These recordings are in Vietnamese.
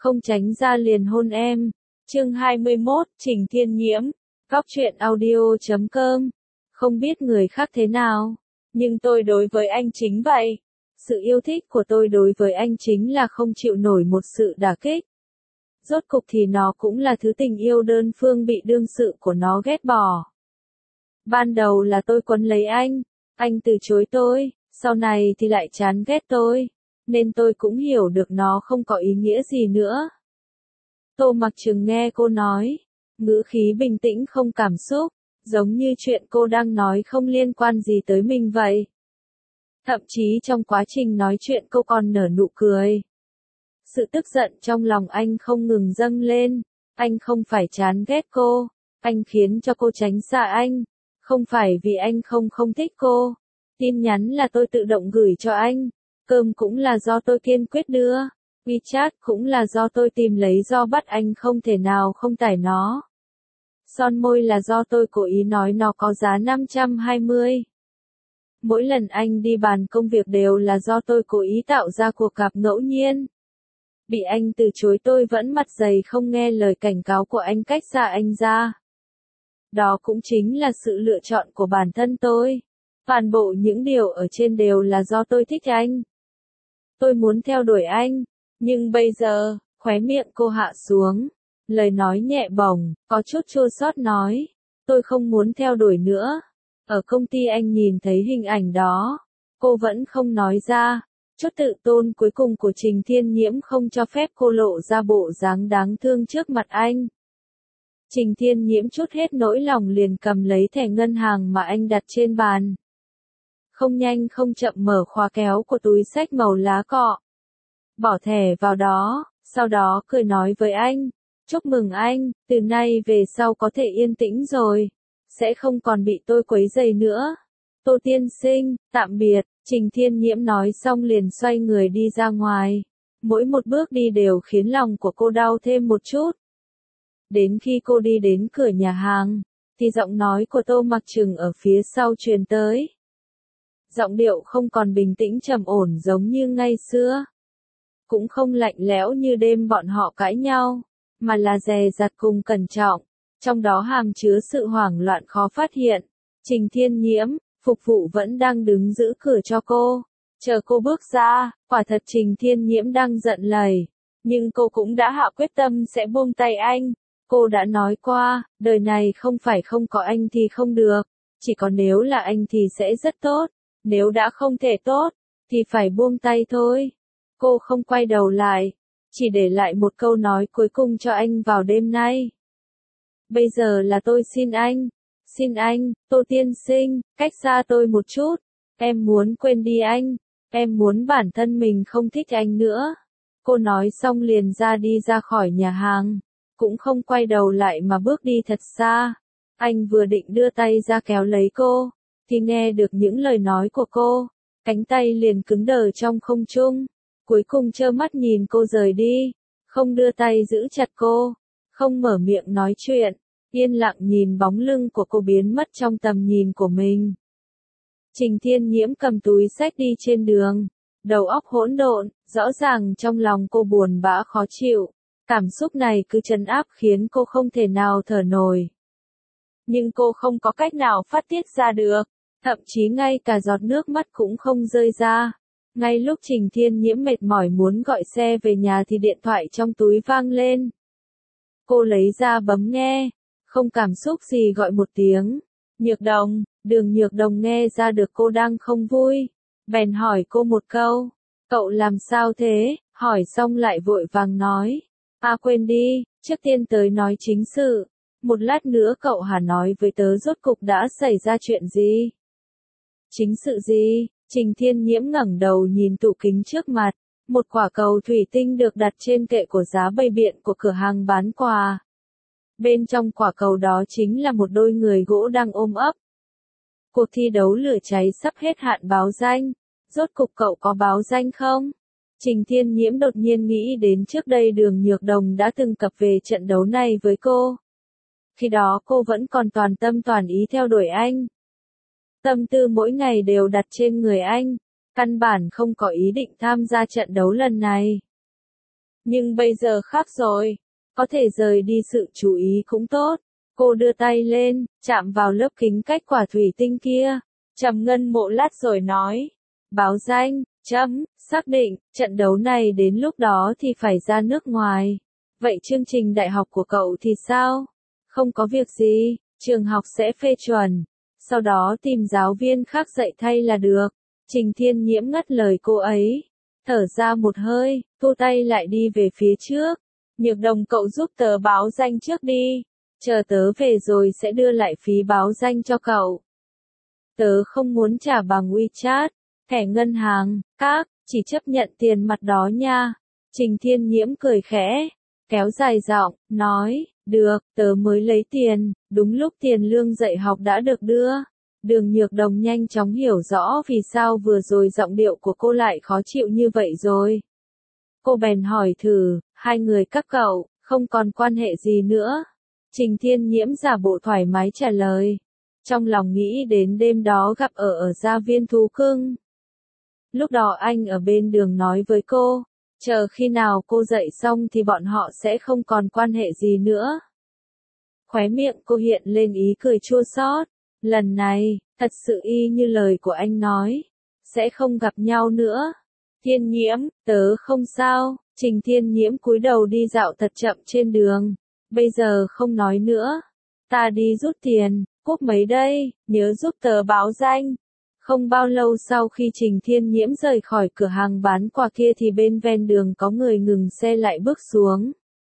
không tránh ra liền hôn em. Chương 21, Trình Thiên Nhiễm, Góc truyện audio.com. Không biết người khác thế nào, nhưng tôi đối với anh chính vậy. Sự yêu thích của tôi đối với anh chính là không chịu nổi một sự đả kích. Rốt cục thì nó cũng là thứ tình yêu đơn phương bị đương sự của nó ghét bỏ. Ban đầu là tôi quấn lấy anh từ chối tôi, sau này thì lại chán ghét tôi, nên tôi cũng hiểu được nó không có ý nghĩa gì nữa. Tô Mặc Trừng nghe cô nói, ngữ khí bình tĩnh không cảm xúc, giống như chuyện cô đang nói không liên quan gì tới mình vậy. Thậm chí trong quá trình nói chuyện cô còn nở nụ cười. Sự tức giận trong lòng anh không ngừng dâng lên, anh không phải chán ghét cô, anh khiến cho cô tránh xa anh, không phải vì anh không thích cô. Tin nhắn là tôi tự động gửi cho anh, cơm cũng là do tôi kiên quyết đưa, WeChat cũng là do tôi tìm lấy do bắt anh không thể nào không tải nó. Son môi là do tôi cố ý nói nó có giá 520. Mỗi lần anh đi bàn công việc đều là do tôi cố ý tạo ra cuộc gặp ngẫu nhiên. Bị anh từ chối tôi vẫn mặt dày không nghe lời cảnh cáo của anh cách xa anh ra. Đó cũng chính là sự lựa chọn của bản thân tôi. Toàn bộ những điều ở trên đều là do tôi thích anh. Tôi muốn theo đuổi anh, nhưng bây giờ, khóe miệng cô hạ xuống. Lời nói nhẹ bổng, có chút chua xót nói. Tôi không muốn theo đuổi nữa. Ở công ty anh nhìn thấy hình ảnh đó. Cô vẫn không nói ra. Chút tự tôn cuối cùng của Trình Thiên Nhiễm không cho phép cô lộ ra bộ dáng đáng thương trước mặt anh. Trình Thiên Nhiễm chút hết nỗi lòng liền cầm lấy thẻ ngân hàng mà anh đặt trên bàn. Không nhanh không chậm mở khóa kéo của túi xách màu lá cọ. Bỏ thẻ vào đó, sau đó cười nói với anh. Chúc mừng anh, từ nay về sau có thể yên tĩnh rồi. Sẽ không còn bị tôi quấy rầy nữa. Tô tiên sinh, tạm biệt. Trình Thiên Nhiễm nói xong liền xoay người đi ra ngoài. Mỗi một bước đi đều khiến lòng của cô đau thêm một chút. Đến khi cô đi đến cửa nhà hàng, thì giọng nói của Tô Mặc Trừng ở phía sau truyền tới. Giọng điệu không còn bình tĩnh trầm ổn giống như ngày xưa. Cũng không lạnh lẽo như đêm bọn họ cãi nhau, mà là dè dặt cùng cẩn trọng. Trong đó hàm chứa sự hoảng loạn khó phát hiện. Trình Thiên Nhiễm, phục vụ vẫn đang đứng giữ cửa cho cô. Chờ cô bước ra, quả thật Trình Thiên Nhiễm đang giận lầy. Nhưng cô cũng đã hạ quyết tâm sẽ buông tay anh. Cô đã nói qua, đời này không phải không có anh thì không được. Chỉ có nếu là anh thì sẽ rất tốt. Nếu đã không thể tốt, thì phải buông tay thôi. Cô không quay đầu lại. Chỉ để lại một câu nói cuối cùng cho anh vào đêm nay. Bây giờ là tôi xin anh. Xin anh, Tô tiên sinh, cách xa tôi một chút. Em muốn quên đi anh. Em muốn bản thân mình không thích anh nữa. Cô nói xong liền đi ra khỏi nhà hàng. Cũng không quay đầu lại mà bước đi thật xa. Anh vừa định đưa tay ra kéo lấy cô, thì nghe được những lời nói của cô. Cánh tay liền cứng đờ trong không trung. Cuối cùng trơ mắt nhìn cô rời đi. Không đưa tay giữ chặt cô. Không mở miệng nói chuyện. Yên lặng nhìn bóng lưng của cô biến mất trong tầm nhìn của mình. Trình Thiên Nhiễm cầm túi xách đi trên đường. Đầu óc hỗn độn, rõ ràng trong lòng cô buồn bã khó chịu. Cảm xúc này cứ trấn áp khiến cô không thể nào thở nổi. Nhưng cô không có cách nào phát tiết ra được. Thậm chí ngay cả giọt nước mắt cũng không rơi ra. Ngay lúc Trình Thiên Nhiễm mệt mỏi muốn gọi xe về nhà thì điện thoại trong túi vang lên. Cô lấy ra bấm nghe. Không cảm xúc gì gọi một tiếng. Nhược Đồng, Đường Nhược Đồng nghe ra được cô đang không vui. Bèn hỏi cô một câu. Cậu làm sao thế? Hỏi xong lại vội vàng nói. Quên đi, trước tiên tới nói chính sự. Một lát nữa cậu hả nói với tớ rốt cục đã xảy ra chuyện gì? Chính sự gì? Trình Thiên Nhiễm ngẩng đầu nhìn tủ kính trước mặt. Một quả cầu thủy tinh được đặt trên kệ của giá bày biện của cửa hàng bán quà. Bên trong quả cầu đó chính là một đôi người gỗ đang ôm ấp. Cuộc thi đấu lửa cháy sắp hết hạn báo danh. Rốt cục cậu có báo danh không? Trình Thiên Nhiễm đột nhiên nghĩ đến trước đây Đường Nhược Đồng đã từng cập về trận đấu này với cô. Khi đó cô vẫn còn toàn tâm toàn ý theo đuổi anh. Tâm tư mỗi ngày đều đặt trên người anh. Căn bản không có ý định tham gia trận đấu lần này. Nhưng bây giờ khác rồi. Có thể rời đi sự chú ý cũng tốt. Cô đưa tay lên, chạm vào lớp kính cách quả thủy tinh kia. Trầm ngân một lát rồi nói. Báo danh, xác định, trận đấu này đến lúc đó thì phải ra nước ngoài. Vậy chương trình đại học của cậu thì sao? Không có việc gì, trường học sẽ phê chuẩn. Sau đó tìm giáo viên khác dạy thay là được. Trình Thiên Nhiễm ngắt lời cô ấy. Thở ra một hơi, thu tay lại đi về phía trước. Nhược Đồng cậu giúp tớ báo danh trước đi. Chờ tớ về rồi sẽ đưa lại phí báo danh cho cậu. Tớ không muốn trả bằng WeChat, thẻ ngân hàng, chỉ chấp nhận tiền mặt đó nha. Trình Thiên Nhiễm cười khẽ, kéo dài giọng, nói, được, tớ mới lấy tiền, đúng lúc tiền lương dạy học đã được đưa. Đường Nhược Đồng nhanh chóng hiểu rõ vì sao vừa rồi giọng điệu của cô lại khó chịu như vậy rồi. Cô bèn hỏi thử, hai người các cậu, không còn quan hệ gì nữa. Trình Thiên Nhiễm giả bộ thoải mái trả lời. Trong lòng nghĩ đến đêm đó gặp ở gia viên thú cưng. Lúc đó anh ở bên đường nói với cô, chờ khi nào cô dạy xong thì bọn họ sẽ không còn quan hệ gì nữa. Khóe miệng cô hiện lên ý cười chua xót. Lần này, thật sự y như lời của anh nói, sẽ không gặp nhau nữa. Thiên Nhiễm, tớ không sao. Trình Thiên Nhiễm cúi đầu đi dạo thật chậm trên đường. Bây giờ không nói nữa. Ta đi rút tiền, cúp mấy đây, nhớ giúp tớ báo danh. Không bao lâu sau khi Trình Thiên Nhiễm rời khỏi cửa hàng bán quà kia thì bên ven đường có người ngừng xe lại bước xuống.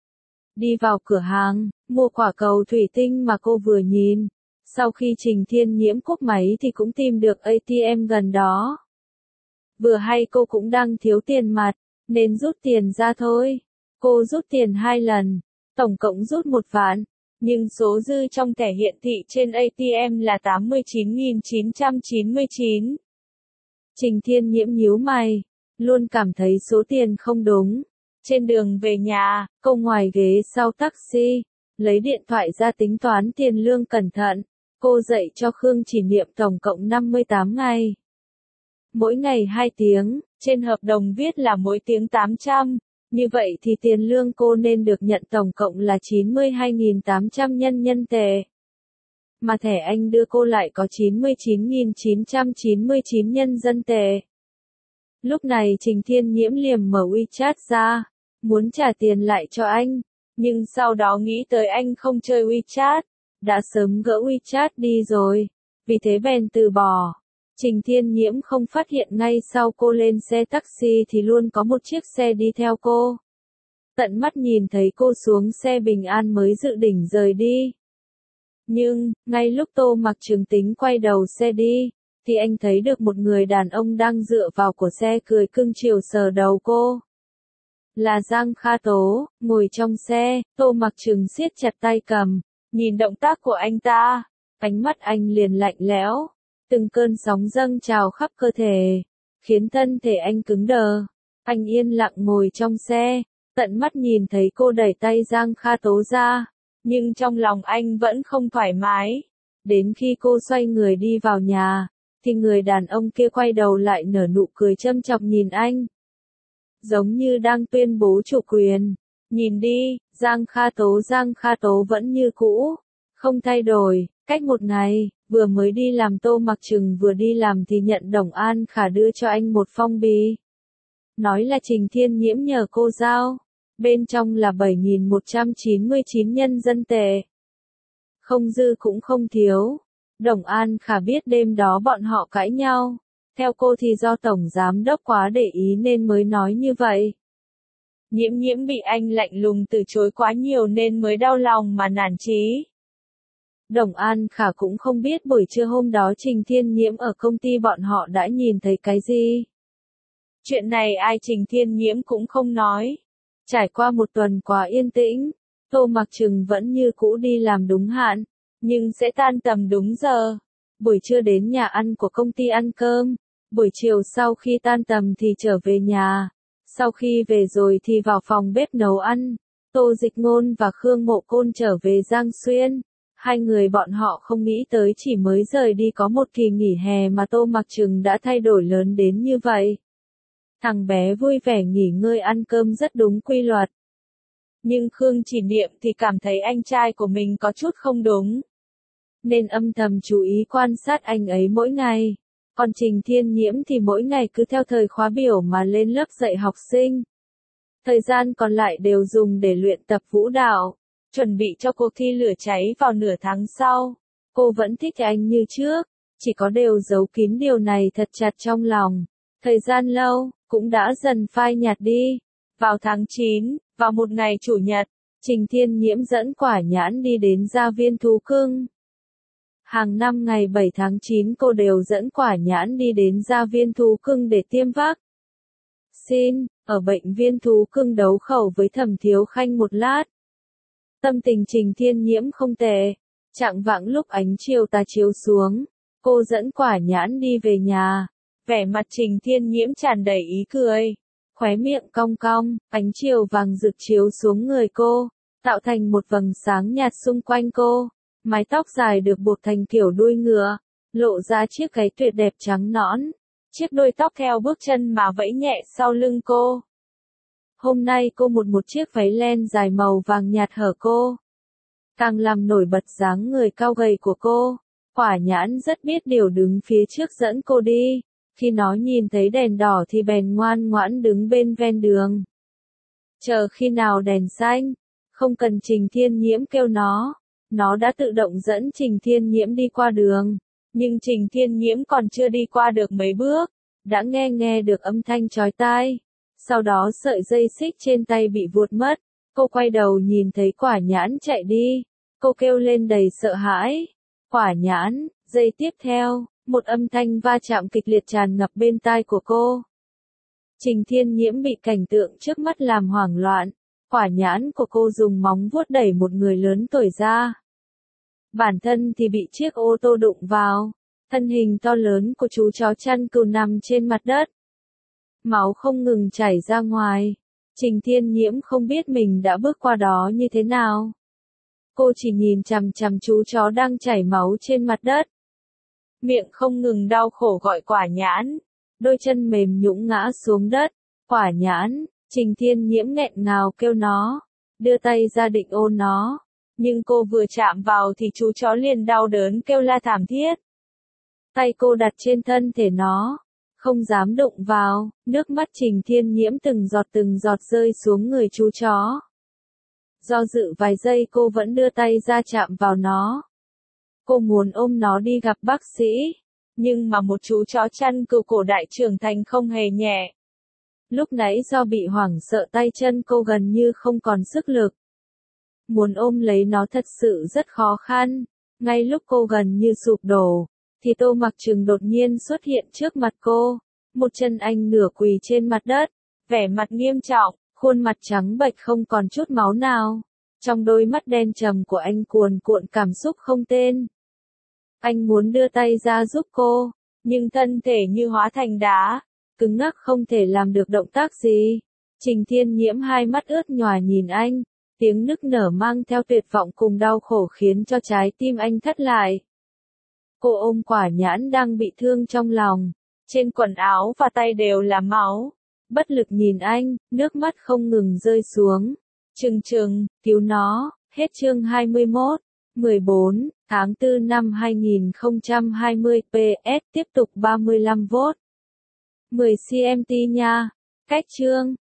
Đi vào cửa hàng, mua quả cầu thủy tinh mà cô vừa nhìn. Sau khi Trình Thiên Nhiễm cúp máy thì cũng tìm được ATM gần đó. Vừa hay cô cũng đang thiếu tiền mặt, nên rút tiền ra thôi. Cô rút tiền 2 lần, tổng cộng rút 1 vạn. Nhưng số dư trong thẻ hiện thị trên ATM là 89.999. Trình Thiên Nhiễm nhíu mày, luôn cảm thấy số tiền không đúng. Trên đường về nhà, cô ngoài ghế sau taxi, lấy điện thoại ra tính toán tiền lương cẩn thận. Cô dạy cho Khương Chỉ Niệm tổng cộng 58 ngày. Mỗi ngày 2 tiếng, trên hợp đồng viết là mỗi tiếng 800. Như vậy thì tiền lương cô nên được nhận tổng cộng là 92.800 nhân tệ. Mà thẻ anh đưa cô lại có 99.999 nhân dân tệ. Lúc này Trình Thiên Nhiễm liềm mở WeChat ra, muốn trả tiền lại cho anh, nhưng sau đó nghĩ tới anh không chơi WeChat, đã sớm gỡ WeChat đi rồi, vì thế bèn từ bỏ. Trình Thiên Nhiễm không phát hiện ngay sau cô lên xe taxi thì luôn có một chiếc xe đi theo cô. Tận mắt nhìn thấy cô xuống xe bình an mới dự định rời đi. Nhưng, ngay lúc Tô Mặc Trường tính quay đầu xe đi, thì anh thấy được một người đàn ông đang dựa vào của xe cười cưng chiều sờ đầu cô. Là Giang Kha Tố, ngồi trong xe, Tô Mặc Trường siết chặt tay cầm, nhìn động tác của anh ta, ánh mắt anh liền lạnh lẽo. Từng cơn sóng dâng trào khắp cơ thể, khiến thân thể anh cứng đờ. Anh yên lặng ngồi trong xe, tận mắt nhìn thấy cô đẩy tay Giang Kha Tố ra, nhưng trong lòng anh vẫn không thoải mái. Đến khi cô xoay người đi vào nhà, thì người đàn ông kia quay đầu lại nở nụ cười châm chọc nhìn anh. Giống như đang tuyên bố chủ quyền. Nhìn đi, Giang Kha Tố vẫn như cũ, không thay đổi. Cách một ngày, vừa mới đi làm Tô Mặc Trừng vừa đi làm thì nhận Đồng An Khả đưa cho anh một phong bì. Nói là Trình Thiên Nhiễm nhờ cô giao. Bên trong là 7.199 nhân dân tệ. Không dư cũng không thiếu. Đồng An Khả biết đêm đó bọn họ cãi nhau. Theo cô thì do Tổng Giám Đốc quá để ý nên mới nói như vậy. Nhiễm bị anh lạnh lùng từ chối quá nhiều nên mới đau lòng mà nản chí. Đồng An Khả cũng không biết buổi trưa hôm đó Trình Thiên Nhiễm ở công ty bọn họ đã nhìn thấy cái gì. Chuyện này ai Trình Thiên Nhiễm cũng không nói. Trải qua một tuần quá yên tĩnh, Tô Mặc Trừng vẫn như cũ đi làm đúng hạn, nhưng sẽ tan tầm đúng giờ. Buổi trưa đến nhà ăn của công ty ăn cơm, buổi chiều sau khi tan tầm thì trở về nhà. Sau khi về rồi thì vào phòng bếp nấu ăn. Tô Dịch Ngôn và Khương Mộ Côn trở về Giang Xuyên. Hai người bọn họ không nghĩ tới chỉ mới rời đi có một kỳ nghỉ hè mà Tô Mặc Trừng đã thay đổi lớn đến như vậy. Thằng bé vui vẻ nghỉ ngơi ăn cơm rất đúng quy luật. Nhưng Khương Chỉ Niệm thì cảm thấy anh trai của mình có chút không đúng. Nên âm thầm chú ý quan sát anh ấy mỗi ngày. Còn Trình Thiên Nhiễm thì mỗi ngày cứ theo thời khóa biểu mà lên lớp dạy học sinh. Thời gian còn lại đều dùng để luyện tập vũ đạo, chuẩn bị cho cuộc thi lửa cháy vào nửa tháng sau. Cô vẫn thích anh như trước, chỉ có đều giấu kín điều này thật chặt trong lòng. Thời gian lâu, cũng đã dần phai nhạt đi. Vào tháng 9, vào một ngày chủ nhật, Trình Thiên Nhiễm dẫn Quả Nhãn đi đến gia viên thú cưng. Hàng năm ngày 7 tháng 9 cô đều dẫn Quả Nhãn đi đến gia viên thú cưng để tiêm vaccine. Ở bệnh viên thú cưng đấu khẩu với Thẩm Thiếu Khanh một lát. Tâm tình Trình Thiên Nhiễm không tệ. Chạng vạng lúc ánh chiều tà chiếu xuống, cô dẫn Quả Nhãn đi về nhà. Vẻ mặt Trình Thiên Nhiễm tràn đầy ý cười. Khóe miệng cong cong, ánh chiều vàng rực chiếu xuống người cô, tạo thành một vầng sáng nhạt xung quanh cô. Mái tóc dài được buộc thành kiểu đuôi ngựa, lộ ra chiếc gáy tuyệt đẹp trắng nõn. Chiếc đuôi tóc theo bước chân mà vẫy nhẹ sau lưng cô. Hôm nay cô một chiếc váy len dài màu vàng nhạt hở cô, càng làm nổi bật dáng người cao gầy của cô. Quả Nhãn rất biết điều đứng phía trước dẫn cô đi. Khi nó nhìn thấy đèn đỏ thì bèn ngoan ngoãn đứng bên ven đường. Chờ khi nào đèn xanh, không cần Trình Thiên Nhiễm kêu nó đã tự động dẫn Trình Thiên Nhiễm đi qua đường. Nhưng Trình Thiên Nhiễm còn chưa đi qua được mấy bước, đã nghe được âm thanh chói tai. Sau đó sợi dây xích trên tay bị vuột mất. Cô quay đầu nhìn thấy Quả Nhãn chạy đi. Cô kêu lên đầy sợ hãi. Quả Nhãn, giây tiếp theo, một âm thanh va chạm kịch liệt tràn ngập bên tai của cô. Trình Thiên Nhiễm bị cảnh tượng trước mắt làm hoảng loạn. Quả Nhãn của cô dùng móng vuốt đẩy một người lớn tuổi ra. Bản thân thì bị chiếc ô tô đụng vào. Thân hình to lớn của chú chó chăn cừu nằm trên mặt đất. Máu không ngừng chảy ra ngoài. Trình Thiên Nhiễm không biết mình đã bước qua đó như thế nào. Cô chỉ nhìn chằm chằm chú chó đang chảy máu trên mặt đất. Miệng không ngừng đau khổ gọi Quả Nhãn. Đôi chân mềm nhũn ngã xuống đất. Quả Nhãn, Trình Thiên Nhiễm nghẹn ngào kêu nó. Đưa tay ra định ôm nó. Nhưng cô vừa chạm vào thì chú chó liền đau đớn kêu la thảm thiết. Tay cô đặt trên thân thể nó. Không dám đụng vào. Nước mắt Trình Thiên Nhiễm từng giọt rơi xuống người chú chó. Do dự vài giây cô vẫn đưa tay ra chạm vào nó. Cô muốn ôm nó đi gặp bác sĩ. Nhưng mà một chú chó chăn cừu cổ đại trưởng thành không hề nhẹ. Lúc nãy do bị hoảng sợ tay chân cô gần như không còn sức lực. Muốn ôm lấy nó thật sự rất khó khăn. Ngay lúc cô gần như sụp đổ, thì Tô Mặc Trừng đột nhiên xuất hiện trước mặt cô. Một chân anh nửa quỳ trên mặt đất, vẻ mặt nghiêm trọng, khuôn mặt trắng bệch không còn chút máu nào. Trong đôi mắt đen trầm của anh cuồn cuộn cảm xúc không tên. Anh muốn đưa tay ra giúp cô, nhưng thân thể như hóa thành đá, cứng ngắc không thể làm được động tác gì. Trình Thiên Nhiễm hai mắt ướt nhòa nhìn anh, tiếng nức nở mang theo tuyệt vọng cùng đau khổ khiến cho trái tim anh thắt lại. Cô ôm Quả Nhãn đang bị thương trong lòng, trên quần áo và tay đều là máu. Bất lực nhìn anh, nước mắt không ngừng rơi xuống. Trừng, cứu nó. Hết chương 21. 14, tháng 4 năm 2020, PS tiếp tục 35V. 10 cm nha. Cách chương.